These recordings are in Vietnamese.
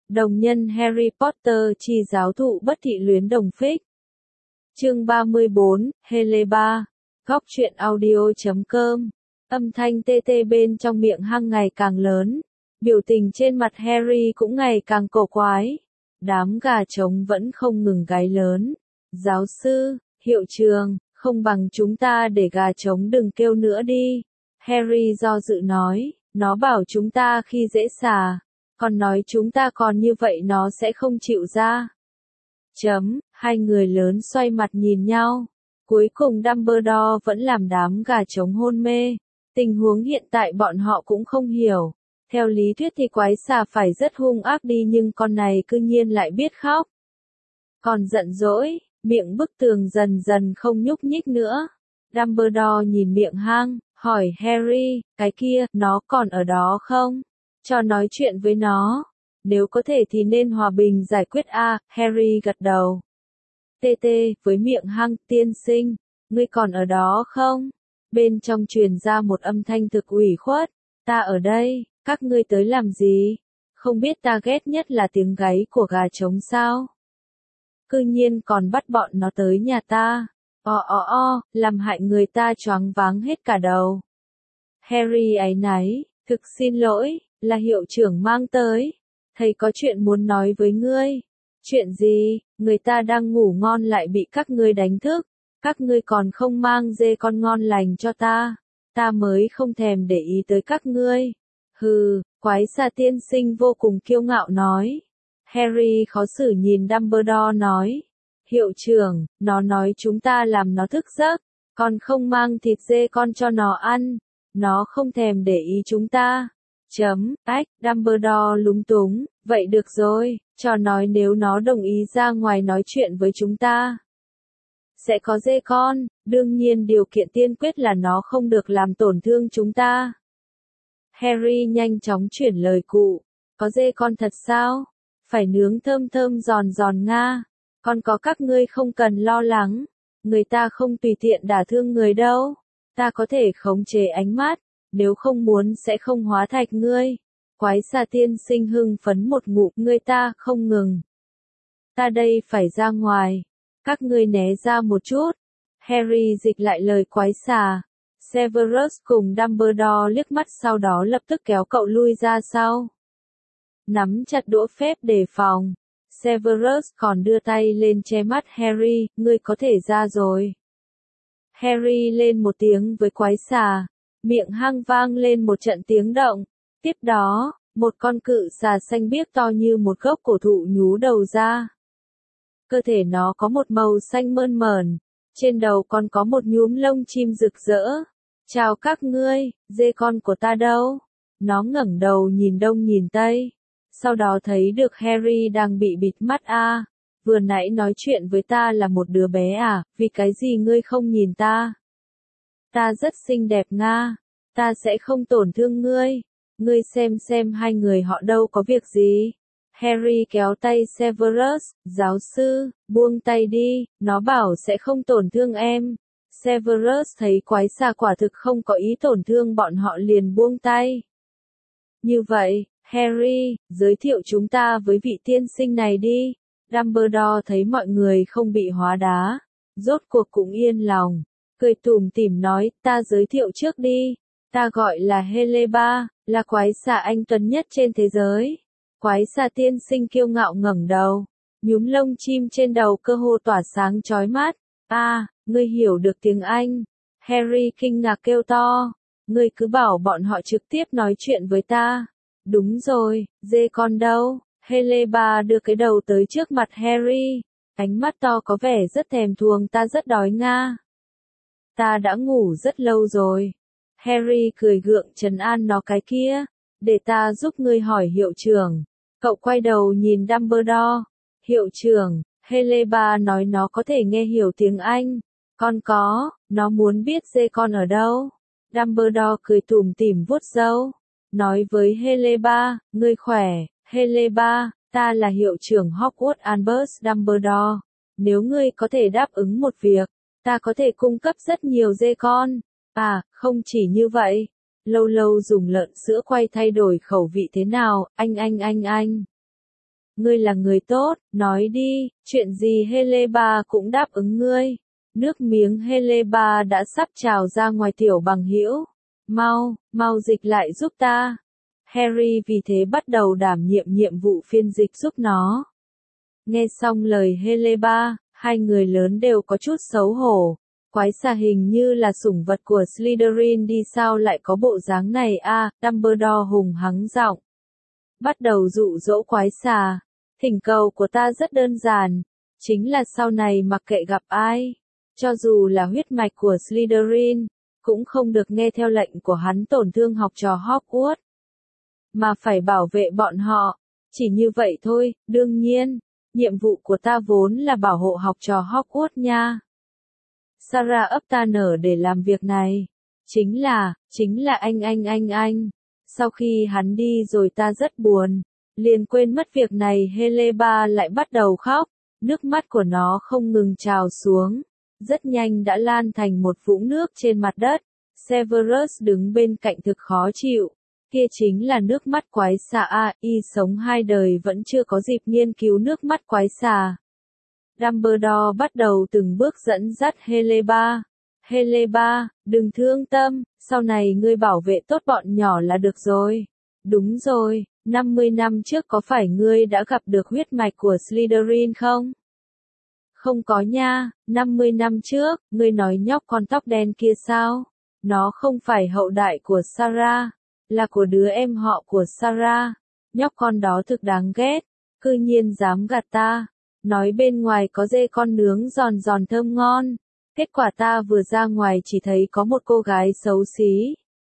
Đồng nhân Harry Potter chi giáo thụ bất thị luyến đồng phích. Chương 34, Heleba. Góc truyện audio.com. Âm thanh tê tê bên trong miệng hăng ngày càng lớn. Biểu tình trên mặt Harry cũng ngày càng cổ quái. Đám gà trống vẫn không ngừng gáy lớn. Giáo sư, hiệu trường, không bằng chúng ta để gà trống đừng kêu nữa đi. Harry do dự nói, nó bảo chúng ta khi dễ xà. Còn nói chúng ta còn như vậy nó sẽ không chịu ra. Hai người lớn xoay mặt nhìn nhau. Cuối cùng Dumbledore vẫn làm đám gà trống hôn mê. Tình huống hiện tại bọn họ cũng không hiểu. Theo lý thuyết thì quái xà phải rất hung ác đi nhưng con này cư nhiên lại biết khóc. Còn giận dỗi, miệng bức tường dần dần không nhúc nhích nữa. Dumbledore nhìn miệng hang, hỏi Harry, cái kia, nó còn ở đó không? Cho nói chuyện với nó. Nếu có thể thì nên hòa bình giải quyết a. Harry gật đầu. Tê tê, với miệng hăng, tiên sinh, ngươi còn ở đó không? Bên trong truyền ra một âm thanh thực ủy khuất. Ta ở đây, các ngươi tới làm gì? Không biết ta ghét nhất là tiếng gáy của gà trống sao? Cư nhiên còn bắt bọn nó tới nhà ta. Làm hại người ta choáng váng hết cả đầu. Harry áy náy, thực xin lỗi, là hiệu trưởng mang tới. Thầy có chuyện muốn nói với ngươi. Chuyện gì? Người ta đang ngủ ngon lại bị các ngươi đánh thức. Các ngươi còn không mang dê con ngon lành cho ta. Ta mới không thèm để ý tới các ngươi. Hừ, quái xà tiên sinh vô cùng kiêu ngạo nói. Harry khó xử nhìn Dumbledore nói. Hiệu trưởng, nó nói chúng ta làm nó thức giấc. Còn không mang thịt dê con cho nó ăn. Nó không thèm để ý chúng ta. Dumbledore lúng túng, vậy được rồi, cho nói nếu nó đồng ý ra ngoài nói chuyện với chúng ta. Sẽ có dê con, đương nhiên điều kiện tiên quyết là nó không được làm tổn thương chúng ta. Harry nhanh chóng chuyển lời cụ, có dê con thật sao? Phải nướng thơm thơm giòn giòn nga, còn có các ngươi không cần lo lắng, người ta không tùy tiện đả thương người đâu, ta có thể khống chế ánh mắt. Nếu không muốn sẽ không hóa thạch ngươi. Quái xà tiên sinh hưng phấn một ngụm người ta không ngừng. Ta đây phải ra ngoài. Các ngươi né ra một chút. Harry dịch lại lời quái xà. Severus cùng Dumbledore liếc mắt sau đó lập tức kéo cậu lui ra sau. Nắm chặt đũa phép đề phòng. Severus còn đưa tay lên che mắt Harry, ngươi có thể ra rồi. Harry lên một tiếng với quái xà. Miệng hang vang lên một trận tiếng động. Tiếp đó, một con cự xà xanh biếc to như một gốc cổ thụ nhú đầu ra. Cơ thể nó có một màu xanh mơn mởn. Trên đầu còn có một nhúm lông chim rực rỡ. Chào các ngươi, dê con của ta đâu? Nó ngẩng đầu nhìn đông nhìn tây. Sau đó thấy được Harry đang bị bịt mắt a. Vừa nãy nói chuyện với ta là một đứa bé à, vì cái gì ngươi không nhìn ta? Ta rất xinh đẹp nga, ta sẽ không tổn thương ngươi. Ngươi xem hai người họ đâu có việc gì. Harry kéo tay Severus, giáo sư, buông tay đi, nó bảo sẽ không tổn thương em. Severus thấy quái xà quả thực không có ý tổn thương bọn họ liền buông tay. Như vậy, Harry, giới thiệu chúng ta với vị tiên sinh này đi. Dumbledore thấy mọi người không bị hóa đá, rốt cuộc cũng yên lòng. Cười tủm tỉm nói, ta giới thiệu trước đi. Ta gọi là Heleba, là quái xà anh tuấn nhất trên thế giới. Quái xà tiên sinh kiêu ngạo ngẩng đầu. Nhúm lông chim trên đầu cơ hồ tỏa sáng chói mắt. Ngươi hiểu được tiếng Anh. Harry kinh ngạc kêu to. Ngươi cứ bảo bọn họ trực tiếp nói chuyện với ta. Đúng rồi, dê con đâu? Heleba đưa cái đầu tới trước mặt Harry. Ánh mắt to có vẻ rất thèm thuồng, ta rất đói nga. Ta đã ngủ rất lâu rồi. Harry cười gượng trấn an nó, cái kia. Để ta giúp ngươi hỏi hiệu trưởng. Cậu quay đầu nhìn Dumbledore. Hiệu trưởng, Heleba nói nó có thể nghe hiểu tiếng Anh. Con có, nó muốn biết dê con ở đâu. Dumbledore cười tủm tỉm vuốt râu. Nói với Heleba, ngươi khỏe, Heleba, ta là hiệu trưởng Hogwarts Albus Dumbledore. Nếu ngươi có thể đáp ứng một việc, ta có thể cung cấp rất nhiều dê con. Không chỉ như vậy. Lâu lâu dùng lợn sữa quay thay đổi khẩu vị thế nào, anh. ngươi là người tốt, nói đi, chuyện gì Heleba cũng đáp ứng ngươi. Nước miếng Heleba đã sắp trào ra ngoài tiểu bằng hữu. Mau dịch lại giúp ta. Harry vì thế bắt đầu đảm nhiệm nhiệm vụ phiên dịch giúp nó. Nghe xong lời Heleba, hai người lớn đều có chút xấu hổ. Quái xà hình như là sủng vật của Slytherin đi sao lại có bộ dáng này a? Dumbledore hùng hắng giọng. Bắt đầu dụ dỗ quái xà. Thỉnh cầu của ta rất đơn giản. Chính là sau này mặc kệ gặp ai. Cho dù là huyết mạch của Slytherin, cũng không được nghe theo lệnh của hắn tổn thương học trò Hogwarts. Mà phải bảo vệ bọn họ. Chỉ như vậy thôi, đương nhiên. Nhiệm vụ của ta vốn là bảo hộ học trò Hogwarts nha. Sarah ấp ta nở để làm việc này. Chính là anh. Sau khi hắn đi rồi ta rất buồn. Liền quên mất việc này. Heleba lại bắt đầu khóc. Nước mắt của nó không ngừng trào xuống. Rất nhanh đã lan thành một vũng nước trên mặt đất. Severus đứng bên cạnh thực khó chịu. Kia chính là nước mắt quái xà a, y sống 2 đời vẫn chưa có dịp nghiên cứu nước mắt quái xà. Dumbledore bắt đầu từng bước dẫn dắt Heleba. Heleba, đừng thương tâm, sau này ngươi bảo vệ tốt bọn nhỏ là được rồi. Đúng rồi, 50 năm trước có phải ngươi đã gặp được huyết mạch của Slytherin không? Không có nha, 50 năm trước, ngươi nói nhóc con tóc đen kia sao? Nó không phải hậu đại của Sarah, là của đứa em họ của Sarah. Nhóc con đó thực đáng ghét, cư nhiên dám gạt ta. Nói bên ngoài có dê con nướng giòn giòn thơm ngon. Kết quả ta vừa ra ngoài chỉ thấy có một cô gái xấu xí.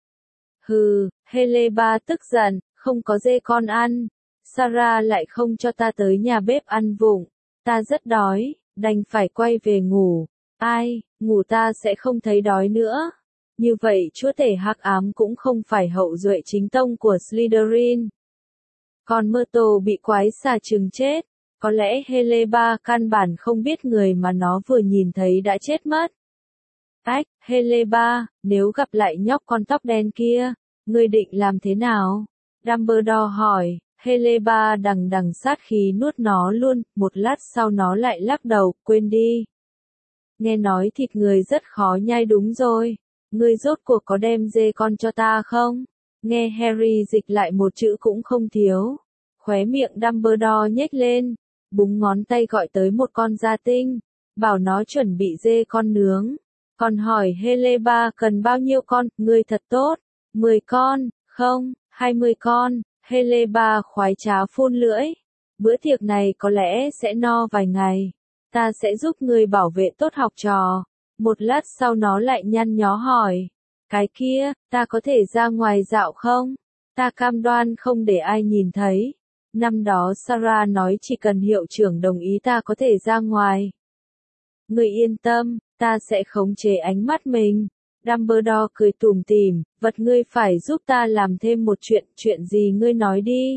Hừ, Heleba tức giận, không có dê con ăn. Sarah lại không cho ta tới nhà bếp ăn vụng. Ta rất đói, đành phải quay về ngủ. Ai, ngủ ta sẽ không thấy đói nữa. Như vậy chúa tể hắc ám cũng không phải hậu duệ chính tông của Slytherin. Còn Myrtle bị quái xà trừng chết. Có lẽ Heleba căn bản không biết người mà nó vừa nhìn thấy đã chết mất. Ách, Heleba, nếu gặp lại nhóc con tóc đen kia, ngươi định làm thế nào? Dumbledore hỏi. Heleba đằng sát khí nuốt nó luôn, một lát sau nó lại lắc đầu, quên đi. Nghe nói thịt người rất khó nhai đúng rồi. Ngươi rốt cuộc có đem dê con cho ta không? Nghe Harry dịch lại một chữ cũng không thiếu. Khóe miệng Dumbledore nhếch lên. Búng ngón tay gọi tới một con gia tinh. Bảo nó chuẩn bị dê con nướng. Còn hỏi Heleba cần bao nhiêu con? Ngươi thật tốt. 10 con, không, 20 con. Heleba khoái trá phun lưỡi. Bữa tiệc này có lẽ sẽ no vài ngày. Ta sẽ giúp ngươi bảo vệ tốt học trò. Một lát sau nó lại nhăn nhó hỏi. Cái kia, ta có thể ra ngoài dạo không? Ta cam đoan không để ai nhìn thấy. Năm đó Sarah nói chỉ cần hiệu trưởng đồng ý ta có thể ra ngoài. Ngươi yên tâm, ta sẽ khống chế ánh mắt mình. Dumbledore cười tủm tỉm, vật ngươi phải giúp ta làm thêm một chuyện gì ngươi nói đi.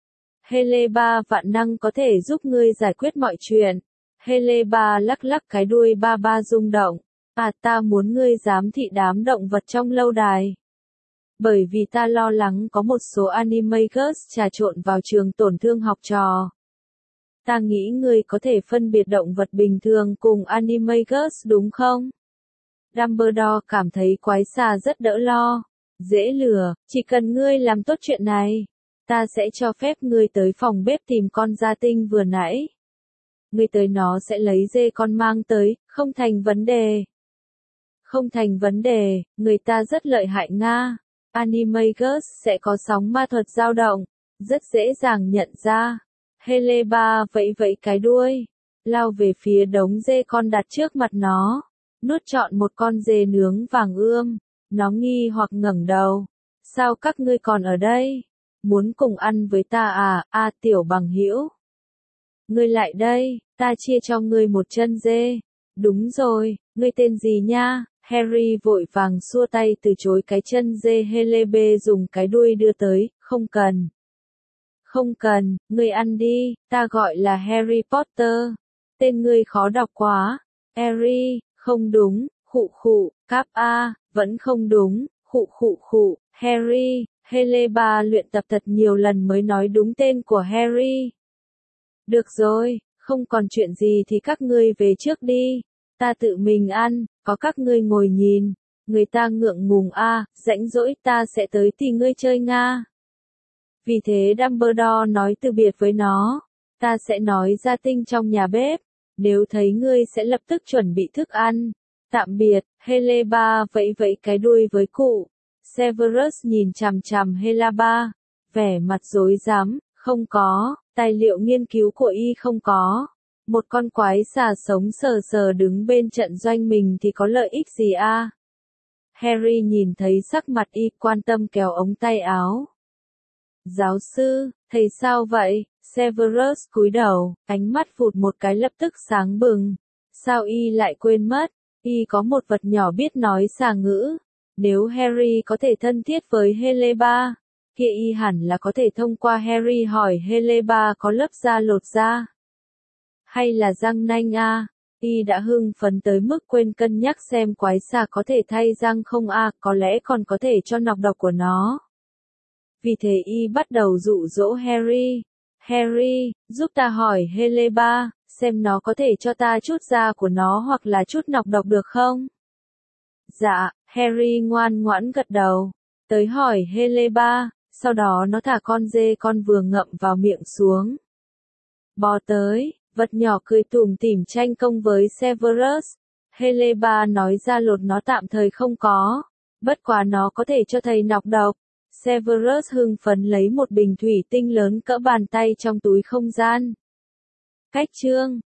Heleba vạn năng có thể giúp ngươi giải quyết mọi chuyện. Heleba lắc lắc cái đuôi ba rung động. À, ta muốn ngươi giám thị đám động vật trong lâu đài. Bởi vì ta lo lắng có một số animagus trà trộn vào trường tổn thương học trò. Ta nghĩ ngươi có thể phân biệt động vật bình thường cùng animagus đúng không? Dumbledore cảm thấy quái xà rất đỡ lo. Dễ lừa, chỉ cần ngươi làm tốt chuyện này, ta sẽ cho phép ngươi tới phòng bếp tìm con gia tinh vừa nãy. Ngươi tới nó sẽ lấy dê con mang tới, không thành vấn đề. Không thành vấn đề, người ta rất lợi hại Nga. Animagus sẽ có sóng ma thuật dao động, rất dễ dàng nhận ra. Heleba vẫy vẫy cái đuôi, lao về phía đống dê con đặt trước mặt nó, nuốt trọn một con dê nướng vàng ươm. Nó nghi hoặc ngẩng đầu. Sao các ngươi còn ở đây? Muốn cùng ăn với ta à, tiểu bằng hữu. Ngươi lại đây, ta chia cho ngươi một chân dê. Đúng rồi, ngươi tên gì nha? Harry vội vàng xua tay từ chối cái chân dê Helebe dùng cái đuôi đưa tới, không cần. Không cần, ngươi ăn đi, ta gọi là Harry Potter. Tên ngươi khó đọc quá. Harry, không đúng, khụ, cáp A, vẫn không đúng, khụ, Harry. Heleba luyện tập thật nhiều lần mới nói đúng tên của Harry. Được rồi, không còn chuyện gì thì các ngươi về trước đi. Ta tự mình ăn, có các ngươi ngồi nhìn. Người ta ngượng ngùng rãnh rỗi ta sẽ tới tìm ngươi chơi Nga. Vì thế Dumbledore nói từ biệt với nó. Ta sẽ nói ra Tinh trong nhà bếp. Nếu thấy ngươi sẽ lập tức chuẩn bị thức ăn. Tạm biệt, Heleba vẫy vẫy cái đuôi với cụ. Severus nhìn chằm chằm Heleba. Vẻ mặt rối rắm, không có, tài liệu nghiên cứu của y không có. Một con quái xà sống sờ sờ đứng bên trận doanh mình thì có lợi ích gì Harry nhìn thấy sắc mặt y quan tâm kéo ống tay áo. Giáo sư, thầy sao vậy? Severus cúi đầu, ánh mắt phụt một cái lập tức sáng bừng. Sao y lại quên mất? Y có một vật nhỏ biết nói xà ngữ. Nếu Harry có thể thân thiết với Heleba, kia y hẳn là có thể thông qua Harry hỏi Heleba có lớp da lột da. Hay là răng nanh Y đã hưng phấn tới mức quên cân nhắc xem quái xà có thể thay răng không có lẽ còn có thể cho nọc độc của nó. Vì thế y bắt đầu dụ dỗ Harry. Harry, giúp ta hỏi Heleba, xem nó có thể cho ta chút da của nó hoặc là chút nọc độc được không? Dạ, Harry ngoan ngoãn gật đầu. Tới hỏi Heleba, sau đó nó thả con dê con vừa ngậm vào miệng xuống. Bò tới, vật nhỏ cười tủm tỉm tranh công với Severus. Heleba nói ra lột nó tạm thời không có. Bất quá nó có thể cho thầy nọc độc. Severus hưng phấn lấy một bình thủy tinh lớn cỡ bàn tay trong túi không gian. Cách chương